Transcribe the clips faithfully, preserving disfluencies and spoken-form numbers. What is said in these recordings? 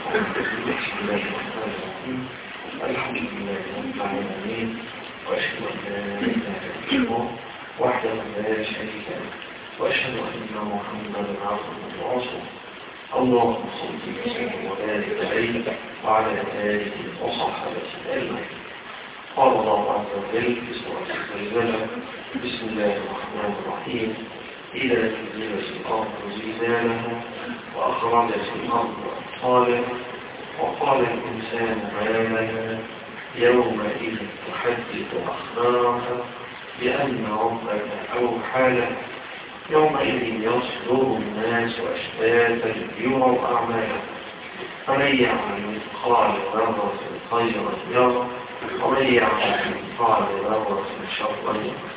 بسم الله الرحمن الرحيم. الحمد لله رب العالمين، وأشهد أن لا إله إلا الله وحده لا شريك له، وأشهد أن محمدا عبده ورسوله. اللهم صل وسلم وبارك عليه وعلى آله وصحبه أجمعين. قال الله عز وجل في سورة الزلزلة: بسم الله الرحمن الرحيم. إذا زلزلت الأرض زلزالها وأخرجت الأرض أثقالها وقال الإنسان ما لها يومئذ تحدث أخبارها بأن ربك أوحى لها يومئذ يصدر الناس أشتاتا ليروا أعمالهم فمن يعمل مثقال ذرة خيرا يره ومن يعمل مثقال ذرة شرا يره.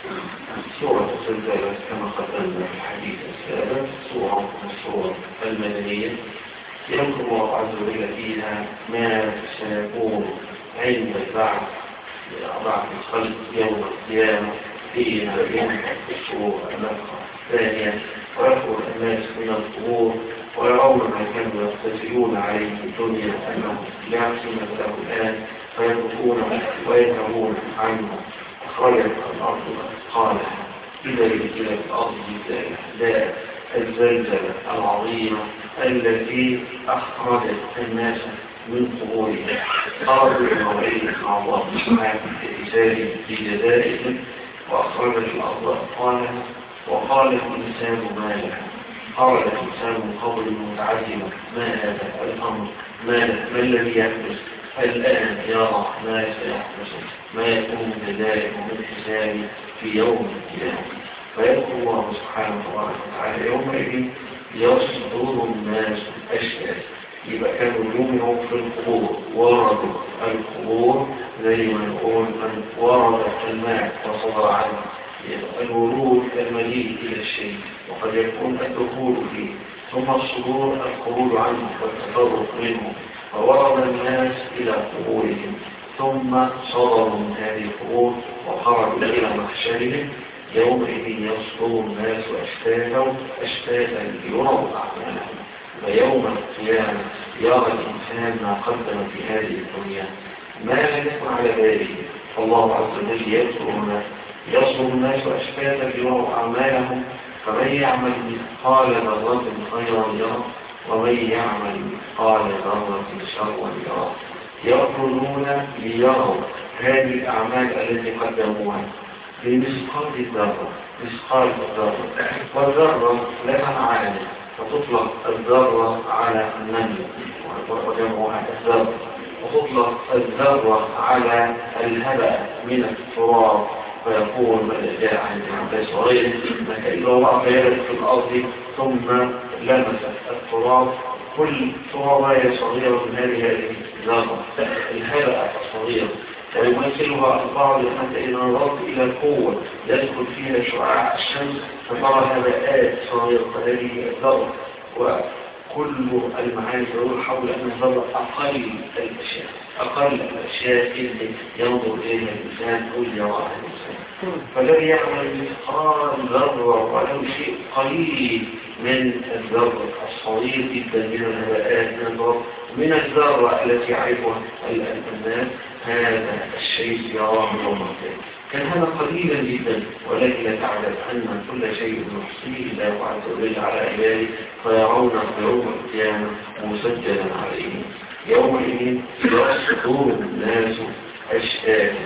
سورة الزلزلة كما قدمنا في الحديث السابق سورة من السور المدنية يذكر الله عز وجل فيها ما سيكون عند البعث بعد الخلق يوم القيامة فيها ينفع الشرور النفخة الثانية ويخرج الناس من القبور ويرون ما كانوا يقتتلون عليه في الدنيا أنهم لا يحسنون له الآن فيبكون ويذهبون عنه. أخرجت الأرض أثقالها إذا زلزلت الأرض زلزالها الزلزلة العظيمة التي أخرجت الناس من قبورهم قالوا الموعد مع الله سبحانه في جزائهم وأخرجت الأرض أثقالها وقال الإنسان ما لها. قال الإنسان من قبل متعلما ما هذا الأمر ما الذي يحدث الآن يرى ما سيحدث ما يكون جزائه من حسابه في يوم القيامة. فيذكر الله سبحانه وتعالى يومئذ يصدر الناس أشياء. يبقى كانوا يؤمنوا في القبور وردوا القبور زي ما نقول من ورد الماء وصدر عنه الورود المجيء إلى الشيء وقد يكون الدخول فيه ثم الصدور الخروج عنه والتفرق منه فورد الناس إلى قبورهم ثم صدروا من هذه القبور وخرجوا إلى محشرهم يومئذ يصدر الناس أشتاتا أشتاتا ليروا أعمالهم ويوم القيامة يرى الإنسان ما قدم في هذه الدنيا ما لم يكن على باله. فالله عز وجل يذكر هنا يصدر الناس أشتاتا ليروا أعمالهم فمن يعمل مثقال ذرة خيرا يره ومن يعمل مثقال ذرة شرا يره. يخرجون ليروا هذه الأعمال التي قدموها بمثقال الذرة مثقال الذرة والذرة لها معاني فتطلق الذرة على النمل وجمعها الذرة وتطلق الذرة على الهبأ من التراب فيقول ماذا جاء عن عباس صغير إذا وقع يدك في الأرض ثم لمس التراب كل تراباية صغيرة من هذه الذرة الهبأ الصغير ويمثلها البعض حتى إذا نظرت إلى القوة يدخل فيها شعاع الشمس فترى هباءات صغيرة هذه الذرة وكل المعاني تدور حول أن الذرة أقل الأشياء أقل الأشياء اللي ينظر إليها الإنسان أو يراها الإنسان. فالذي يعمل مثقال ذرة ولو شيء قليل من الذرة الصغير جدا من الهباءات من الذرة من الذرة التي يعرفها الناس هذا الشيء يراه يوم القيامة كان هذا قليلا جدا ولكن لا تعلم أن كل شيء يحصيه الله عز وجل على عباده فيرونه يوم القيامة مسجلا عليهم. يومئذ يصدر الناس أشتاتا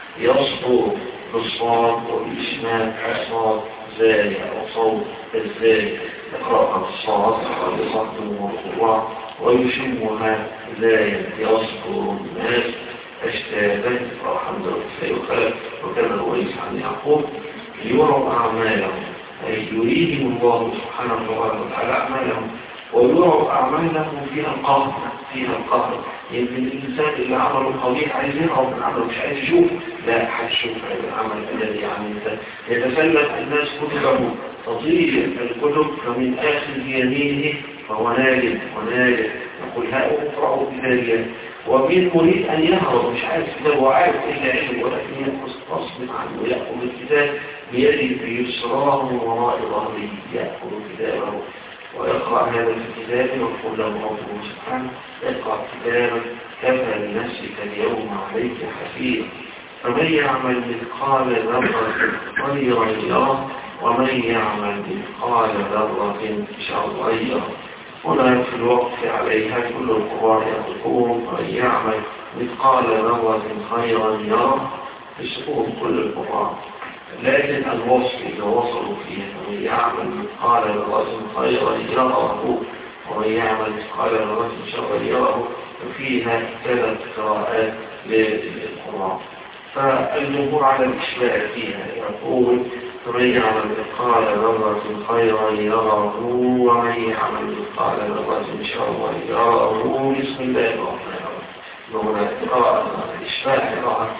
يصدر بالصاد وبالإشمال الصاد زاي أو صوت الزاي يقرأها الصاد بصد ومرفوع ويشمها زاي يصدر الناس أشتاتا والحمد لله وخلق وكان الوئيس عن يعقوب ليروا أعمالهم أي يريهم الله سبحانه وتعالى أعمالهم ويروا أعمالهم فيها القهر فيها القهر. يمكن الإنسان اللي عمله قبيح عايز يرى من عمله مش عايز يشوف لا هتشوف هذا العمل الذي عملته. يتسلف الناس كتبه تطير الكتب فمن آخر يمينه فهو ناجم وناجم يقول هؤلاء اقرأوا كتابيا ومن مريد أن يهرب مش عارف كتاب وعارف إلا علم ولكن ينقص غصب عنه ويأخذ الكتاب بيده في يسراه وراء ظهره يأخذ كتابه ويقرأ هذا في كتابه ويقول له ربه سبحانه اقرأ كتابك كفى لنفسك اليوم عليك حفيظا فمن يعمل مثقال ذرة خيرا يره ومن يعمل مثقال ذرة شرا يره. هنا في الوقت عليها كل القراء يقول ومن يعمل مثقال ذرة خيرا يره في سقوط كل القراء، لكن الوصف إذا وصلوا فيه ومن يعمل مثقال ذرة خيرا يره ومن يعمل مثقال ذرة شرا يره فيها ثلاث قراءات للقراء. فالجمهور على الإشباع فيها يقول فمن يعمل مثقال ذرة خيرا يره ومن يعمل مثقال ذرة شرا يره بسم الله الرحمن الرحيم. هنا قراءة الإشباع قراءة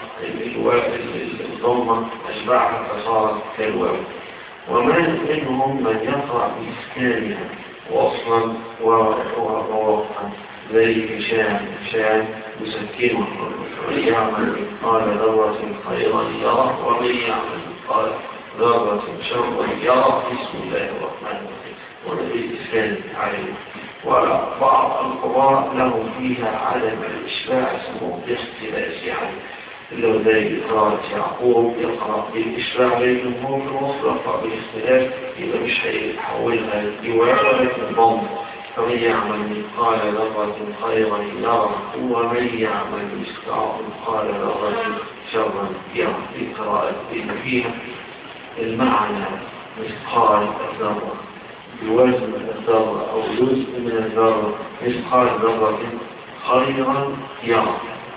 الضمة أشباعها فصارت كالواو. ومن منهم من يقرأ بإسكانها وأصلا ووقفا زي هشام هشام يسكنه ومن يعمل مثقال ذرة خيرا يره ومن يعمل مثقال ذرة شرا يره بسم الله الرحمن الرحيم ونبي الإسكان عليه. وبعض القراء لهم فيها عدم الإشباع اسمه باختلاس يعني لو زي قراءة يعقوب يقرأ بالإشباع للجمهور في الوصف يقرأ بالاختلاف إذا مش هيحولها لواء ولكن ضم فمن يعمل مثقال ذرة خيرا يره ومن يعمل مثقال ذرة شرا يره. في قراءة فيها المعنى مثقال الذرة بوزن الذرة أو جزء من الذرة مثقال ذرة خيرا يره.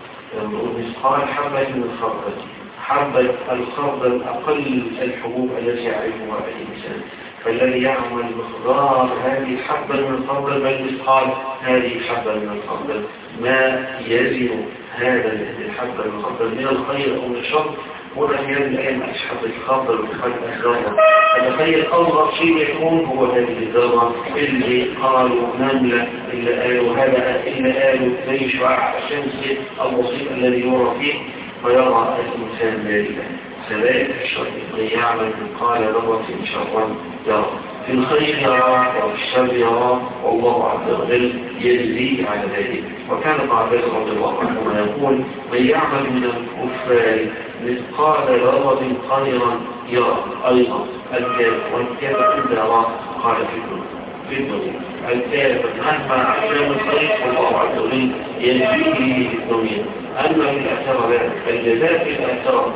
مثقال حبة من الخردل، حبة الخردل أقل الحبوب التي يعرفها أي إنسان، فالذي يعمل مقدار هذه الحبة من الخردل بل مثقال هذه الحبة من الخردل ما يزن هذا الحبة من الخردل من الخير أو من الشر ولم يزن أي حبة الخردل وخلق الذرة. فتخيل أصغر شيء يكون هو هذه الذرة اللي قالوا نملة اللي قالوا هذا اللي قالوا زي شعاع الشمس البسيط الذي يرى فيه ويرى الإنسان ذلك. سلائل الشر من يعمل مثقال ذرة شرا يرى في الخير يرى وفي الشر يرى والله عز وجل يجزيه على ذلك. وكان ابن عباس رضي الله عنهما يقول من يعمل من الكفار مثقال ذرة خيرا يرى أيضا الكافر والكافر عند يرى قال في الدنيا الكافر مهما عشان الخير والله عز وجل يجزيه في الدنيا. أما في الآخرة لا، الجزاء في الآخرة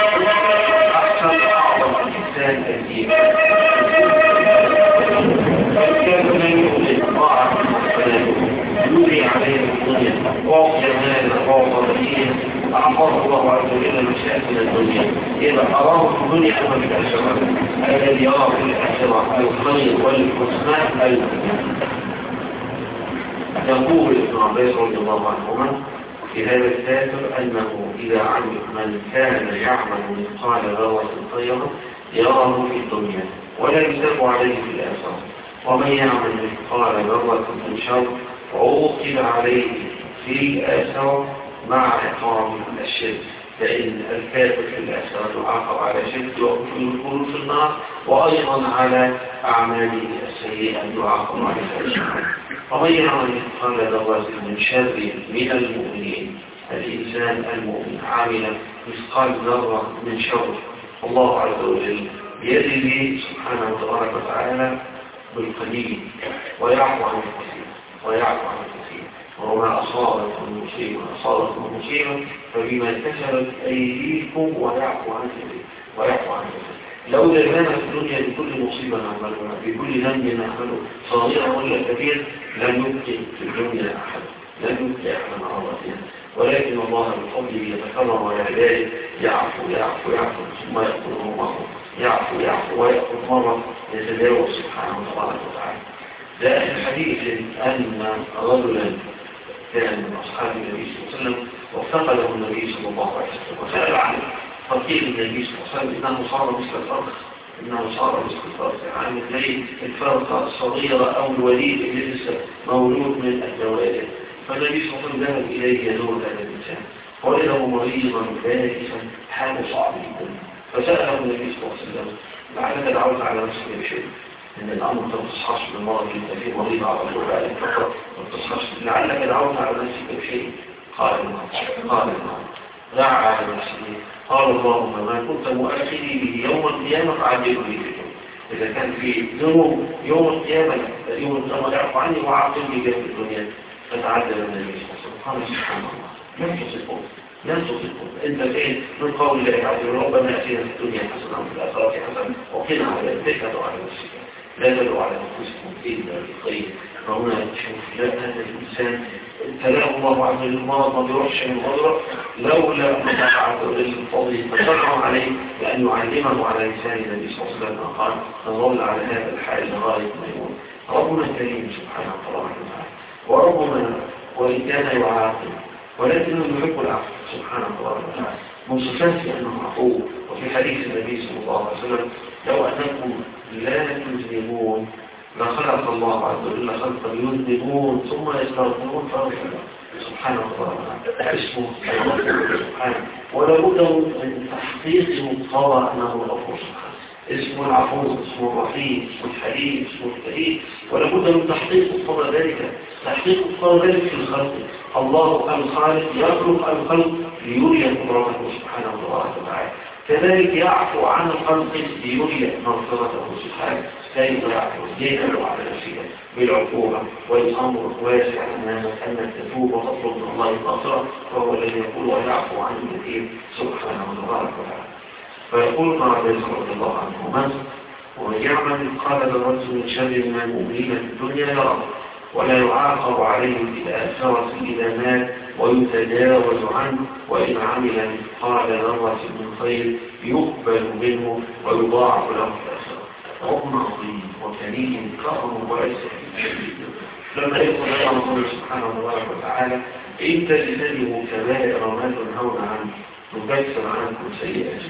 أحسن أعظم الإنسان الدين. الكافر لا يؤمن طاعة فلا يولي عليه الدنيا واعطي مالا واعطي بديا أعطاه الله عز وجل مشاكل الدنيا إذا أراه في الدنيا أما في الآخرة الذي يراه في الآخرة الخير والحسنى الدنيا. يقول ابن عباس رضي الله عنهما في هذا الكافر أنه إذا علم من كان يعمل مثقال ذرة خيرا يراه في الدنيا ولا يساب عليه في الآخرة ومن يعمل مثقال ذرة شر عوقب عليه في الآخرة مع عقاب الشرك. فإن الكافر في الآخرة يعاقب على شرك يدخل في النار وأيضا على أعماله السيئة يعاقب على الشرك. ومن يعمل مثقال ذرة من شر من المؤمنين الإنسان المؤمن عامل مثقال ذرة من شر الله عز وجل بيده سبحانه وتبارك وتعالى بالقليل ويعفو عن الكثير ويعفو عن الكثير. وما أصابكم مصيبة أصابكم مصيبة فبما كسبت أيديكم ويعفو عن الكثير ويعفو عن الكثير. لو لنا في الدنيا بكل مصيبة نعملها بكل ذنب نعمله صغيرا ولا كبير لن يبقي في الدنيا أحد لن يبقي أحدا عرضيا، ولكن الله بفضله يتكرم ويعلاه يعفو يعفو يعفو ثم يأخذ الله يعفو يعفو ويأخذ مرة يتجاوز سبحانه وتعالى. جاء في الحديث أن رجلا كان من أصحاب النبي صلى الله عليه وسلم وافتقده النبي صلى الله عليه وسلم وسأل عنه فقيل النبي صلى الله عليه وسلم إنه صار مثل الفرخ إنه صار مثل الفرخ يعني زي الفرخة الصغيرة أو الوليد اللي لسه مولود من الجوارح. فالنبي صلى الله عليه وسلم ذهب إليه يزور هذا الإنسان وجده مريضا بائسا حاله صعب جدا فسأله النبي صلى الله عليه وسلم لعلك دعوت على نفسك بشيء إن الأمر ما تصحش بالمرض أنت فيه مريض على طول بقى فقط ما تصحش لعلك دعوت على نفسك بشيء قال المرض قال المرض دعا على نفسه قال اللهم ما كنت مؤخري به يوم القيامة فعجل لي بكم إذا كان في ذنوب يوم القيامة اليوم القيامة يعفو عني وعاقل لي بها في الدنيا فتعدل النبي صلى الله عليه وسلم سبحان الله لم تصفه لم تصفه انت فين من قول الله عز وجل ربنا اتينا في الدنيا حسنه وفي الاخره حسنه وقنا عذاب النار تدعوا على نفسك لا تدعوا على انفسكم الا بالخير فهنا تشوف لا هذا الانسان ابتلاه الله عز وجل مرض ما بيروحش من غدره لولا متابعه الفضل فشرعوا عليه بان يعلمه على لسان النبي صلى الله عليه وسلم قال نظل على هذا الحال لغايه ما يموت ربنا الكريم سبحانه وتعالى وربنا وان كان يعاقب ولكنه يحب العفو سبحانه وتعالى من صفاته انه عفو وفي حديث النبي صلى الله عليه وسلم لو انكم لا تذنبون لخلق الله عز وجل خلقا يذنبون ثم يستغفرون فغفر سبحانه وتعالى اسمه سبحانه ولا بد من تحقيق مقتضى انه غفور سبحانه اسمه العفو اسمه الرحيم اسمه الحليم اسمه الكريم ولا بد من تحقيق مقتضى ذلك تحقيق مقتضى ذلك في الخلق الله الخالق يخلق الخلق ليري قدرته سبحانه وتعالى كذلك يعفو عن الخلق ليري مغفرته سبحانه لا يعفو يجعل على نفسه بالعقوبة والأمر واسع أن تتوب وتطلب من الله المغفرة وهو الذي يقول ويعفو عن الكثير سبحانه وتعالى فيقول مع ذلك رضي الله عنهما ومن يعمل قال للرجل من شر ما مؤمنين في الدنيا يرى ولا يعاقب عليه في الآخرة إذا مات ويتجاوز عنه وإن عمل مثقال ذرة من خير يقبل منه ويضاعف له في الآخرة ربنا عظيم وكريم كرم واسع لما يقول الله سبحانه وتعالى إن تجتنبوا كبائر ما تنهون عنه نكفر عنكم سيئاتكم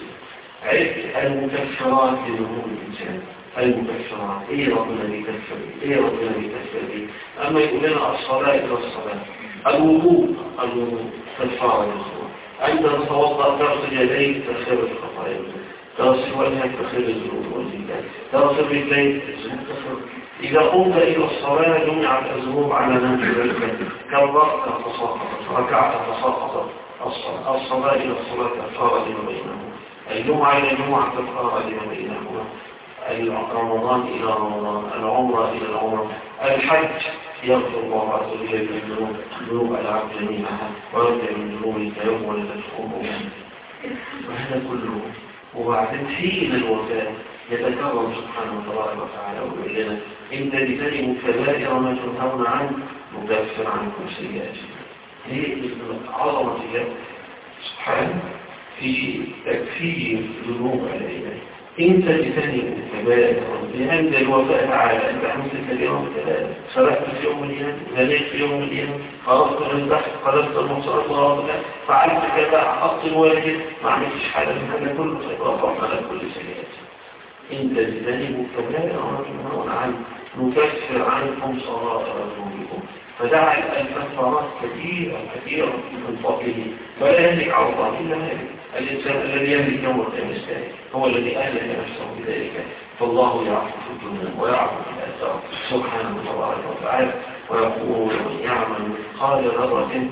عرف المكفرات لذنوب الإنسان المكفرات ايه ربنا بيكفر ايه ربنا بيكفر اما يقول لنا الصلاة الى الصلاة الوضوء الوضوء كفارة للصلاة انت تتوضا تغسل يديك تغسل الخطايا تغسل وجهك تغسل الذنوب والزكاة تغسل رجليك تغسل اذا قمت الى الصلاة جمعت الذنوب على نفسك كبرت تساقطت ركعت تساقطت الصلاة الى الصلاة كفارة لما بينهما الجمعة الى الجمعة كفارة لما بينهما رمضان إلى رمضان العمرة إلى العمرة الحج يغفر الله عز وجل الذنوب ذنوب العبد جميعها ويرجع من ذنوبك يوم ولدت أمه وهذا كله وبعدين حين الوفاة يتكرم سبحانه وتعالى ويقول لنا إن تجتنبوا كبائر ما تنهون عنه نكفر عنكم سيئاتكم هي عظمة الله سبحانه في تكفير ذنوب العباد انت تجتنب كبائر لأن الوفاء تعالى انت حمسك اليوم سرقت في يوم اليوم زنيت في يوم اليوم خرجت من تحت قلبت المصارف وغاضك فعلت كذا حط الواجب ما عملتش حاجة من هذا كله سيطرف على كل سيئات انت تجتنب كبائر ونحن عنه نكفر عنكم صغائر ذنوبكم فدعا الكفارات كثيرة كثيرة من فضله فلا يملك على الله إلا هذا الإنسان الذي يملك يوم القيامة هو الذي أهلك نفسه بذلك فالله يعفو في الدنيا ويعفو في الآخرة سبحانه وتعالى ويقول من يعمل مثقال ذرة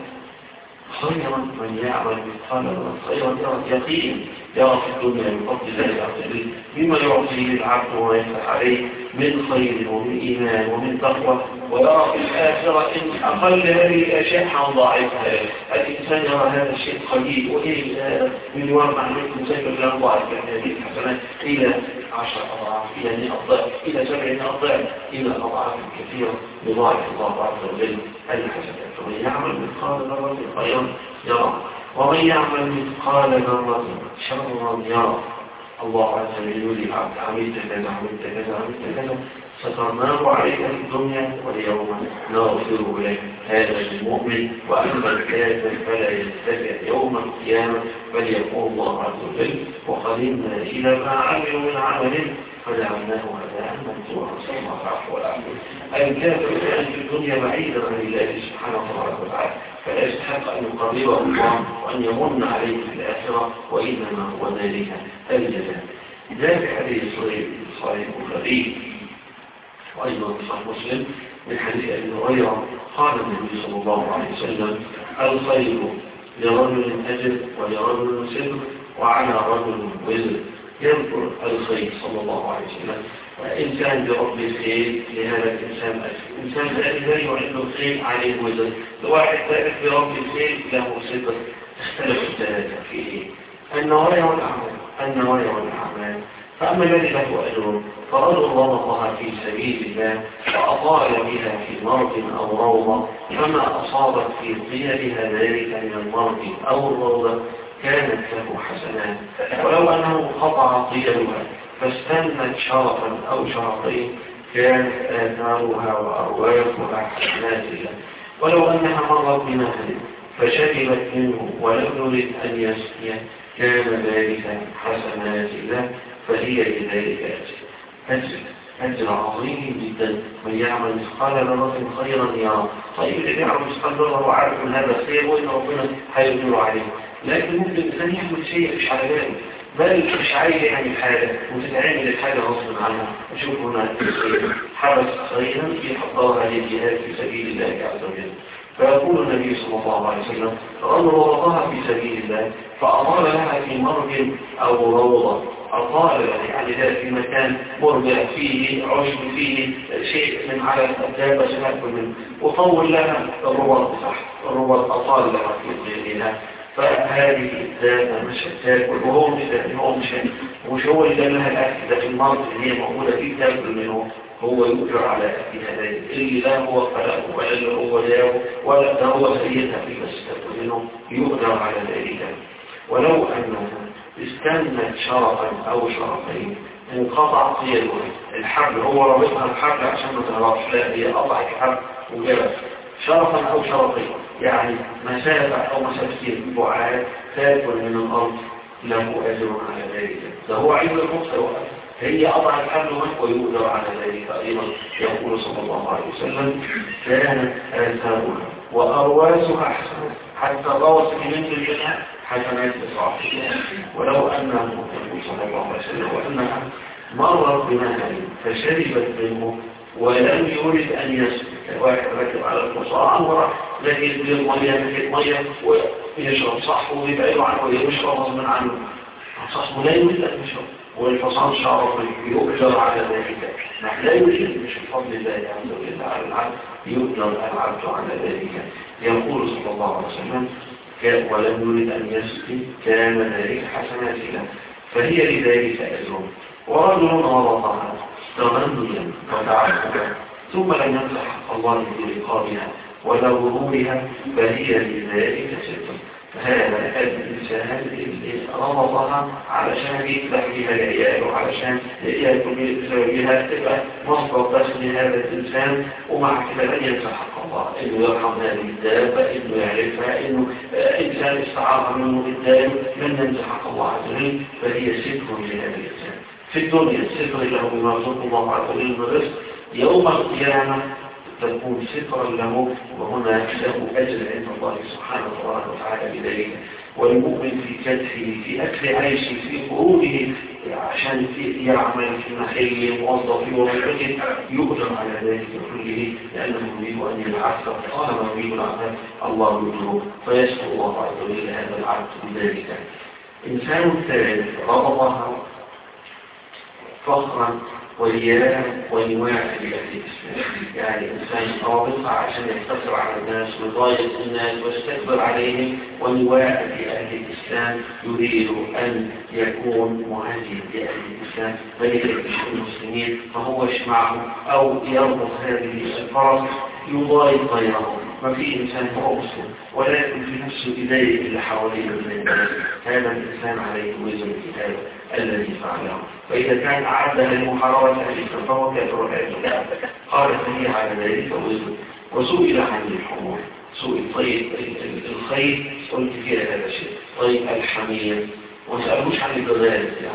خيرا من يعمل مثقال ذرة خيرا يقين يرى في الدنيا بفضل الله عز وجل مما يعطيه للعبد ويفتح عليه من خير ومن إيمان ومن تقوى ويرى في الآخرة إن أقل هذه الأشياء حنضاعفها الإنسان يرى هذا الشيء قليل وإيه مليون معلومات مسيبة لا نضاعف هذه الحسنات إلى عشر أضعاف إلى مئة ضعف إلى سبعين أضعاف إلى أضعاف كثيرة يضاعف الله عز وجل الحسنات ومن يعمل مثقال ذرة خيرا يرى ومن يعمل مثقال ذرة شرا يرى الله عز وجل يقول العبد عملت كذا عملت كذا عملت كذا سترناه عليك في الدنيا واليوم نغفر لك هذا المؤمن وأما الكافر فلا يستطيع يوم القيامة بل يقول الله عز وجل وقدمنا إلى ما عملوا من عمل فجعلناه هداء منصورا صلى الله عليه وسلم الكافر كان في الدنيا بعيدا عن الله سبحانه وتعالى فلا يستحق أن يقربه الله وأن يمن عليه في الآخرة وإنما هو ذلك الجزاء ذلك حديث صحيح البخاري وأيضا في صحيح مسلم من حديث أبي هريرة قال النبي صلى الله عليه وسلم الخير لرجل أجر ولرجل سر وعلى رجل وزر. يذكر الخير صلى الله عليه وسلم إنسان برب الخير لهذا الإنسان أجر، إنسان لا يعد الخير عليه وزر، واحد ذلك برب الخير له صدر. اختلف الثلاثة فيه النوايا والأعمال النوايا والأعمال فأما الذي له أجر فرجل ربطها في سبيل الله وأطال بها في مرض أو روضة فما أصابت في قيلها ذلك من المرض أو الروضة كانت له حسنات، ولو أنه قطع قيلها فاستنت شرفا أو شرفين كانت آثارها وأرواحها حسنات له، ولو أنها مرت بنهر فشربت منه ولم يرد أن يسقي كان ذلك حسنات له، فهي لذلك أجر أجر عظيم جدا. من يعمل مثقال ذرة خيرا يرى. طيب اللي يعمل مثقال ذرة وعارف ان هذا خير وان ربنا هيقدر عليه، لكن ممكن الانسان يعمل شيء مش على باله، بل مش عايز يعمل حاجه وتتعمل الحاجه غصبا عنها. نشوف هنا حبس خيرا يحضرها للجهاد في سبيل الله عز وجل. فيقول النبي صلى الله عليه وسلم رجل وضعها في سبيل الله فأطال لها في مرج أو روضة، أطال يعني ذلك في مكان مرجع فيه عشب فيه شيء من على الدابة سنأكل منه، وطول لها الرباط تحت الرباط أطال لها في غيرها، فهذه الدابة مش هتاكل وهو مش هو مش مش هو اللي لها الأكل ده في المرض اللي هي موجودة فيه تاكل منه، هو يؤجر على أكلها ذلك اللي لا هو خلقه ولا اللي هو داو ولا ده هو سيدها في بس تاكل منه يؤجر على ذلك. ولو أنه استنت شرفا أو شرفين انقطع قيده الحبل، هو ربطها الحبل عشان ما تهربش، لا هي قطعت الحبل وجبت شرفا أو شرفين يعني مسافة أو مسافتين بعاد تاكل من الأرض له أجر على ذلك. ده هو عيد المخطئ، هي قطع الحبل ويؤجر على ذلك أيضا. يقول صلى الله عليه وسلم كانت آثارها وأرواسها حسنات، حتى الروس من الجنة حسنات بصاحبها. ولو أنه يقول صلى الله عليه وسلم وأنها مرت بنهر فشربت منه ولم يرد أن يسقي، واحد ركب على الحصان وراح لكن يجيب مية نحيط مية ويشرب صح ويبعد عنه ويشرب غصبا عنه، صاحبه لا يريد أن يشرب والحصان شعر يؤجر على ذلك، لا يريد مش بفضل الله عز وجل على العبد يؤجر العبد على ذلك. يقول صلى الله عليه وسلم ولم يرد أن يسقي كان ذلك حسنات له، فهي لذلك أجر. ورجل غلطها تغنيا وتعبدا ثم لم يمسح الله برقابها ولا ظهورها فهي لذلك ستر. هذا الإنسان اللي ربطها علشان يفتح بها العيال وعلشان يأكل بها تبقى مصدر دخل هذا الإنسان، ومع كده لن ينسى حق الله إنه يرحم هذه الدابة، إنه يعرفها، إنه إنسان استعار منه بالدائم من ينسى حق الله عز وجل، فهي ستر لهذا الإنسان في الدنيا، ستر له بما رزق الله عز وجل من رزق. يوم القيامة تكون سترا له وهنا له أجر عند الله سبحانه وتعالى بذلك. والمؤمن في كدفه في أكل عيشه في خروجه عشان يعمل في محله موظف في وظيفته يؤجر على ذلك كله، لأنه يريد أن يبعث طالما يريد العبد الله يؤجره فيسأل الله عز وجل هذا العبد بذلك. إنسان ثالث ربطها فخرا ورياء ونواع لأهل الإسلام، يعني إنسان رابطها عشان يقتصر على الناس ويضايق الناس ويستكبر عليهم، ونواع لأهل الإسلام يريد أن يكون مهاجم لأهل الإسلام بل يكفش المسلمين فهو يشمعه أو يربط هذه الفرص يضايق غيره. ما في إنسان هو مسلم ولكن في نفسه بداية اللي حواليه من الناس، هذا الإنسان عليه وزن الكتاب الذي فعله، فإذا كان أعدها لمحاربة أهل الإسلام فهو كافر والعياذ. قال فهي على ذلك وزن. وسئل عن الحمول سئل طيب الخير قلت فيها هذا الشيء، طيب الحمية وما سألوش عن الجزائر، يعني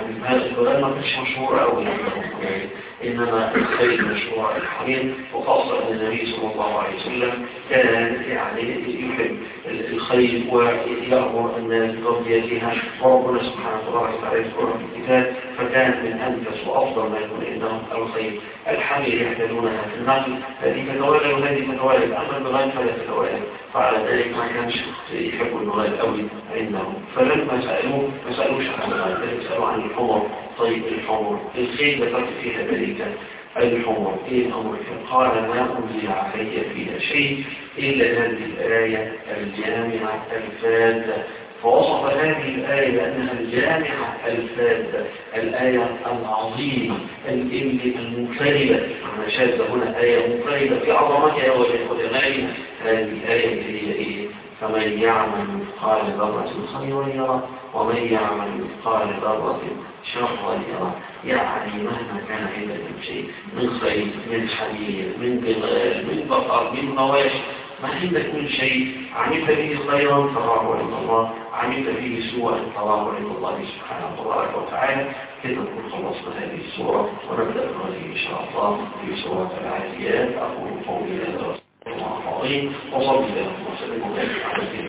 يعني البلاد ما كانش مشهورة أوي يعني، إنما الخير مشهور الحميد، وخاصة أن النبي صلى الله عليه وسلم كان يعني يحب الخير ويأمر الناس بتربيتها، وربنا سبحانه وتعالى يذكرها في الكتاب، فكان من أنفس وأفضل ما يكون عندهم الخير. الحمير يحتاجونها في النقل، هذه تتوالد وهذه تتوالد، أما البغال فلا تتوالد، فعلى ذلك ما كانش يحبوا البغال أوي عندهم. فلما سألوه ما سألوش عن البغال، بل سألوا عن الحمر. طيب الحمر الخيل ذكرت فيها ذلك، الحمر ايه الأمر؟ قال ما أنزل علي فيها شيء إلا هذه الآية الجامعة الفاذة، فوصف هذه الآية بأنها الجامعة الفاذة، الآية العظيمة المنفردة، أنا شاهد هنا آية منفردة في عظمتها وجمالها. هذه الآية هي إيه؟ فمن يعمل مثقال ذرة خيرا يره ومن يعمل مثقال ذرة شرا يره. يعني مهما كان عندك من شيء، من خير، من حرير، من بغال، من بقر، من مواشي، ما عندك من شيء عملت به خيرا فراغ عند الله، عملت به سوءا فراغ عند الله سبحانه وتعالى. كده نكون خلصنا هذه السورة، ونبدأ هذه إن شاء الله في سورة العاديات. أقول قولي هذا وصلي الله وسلم وبارك على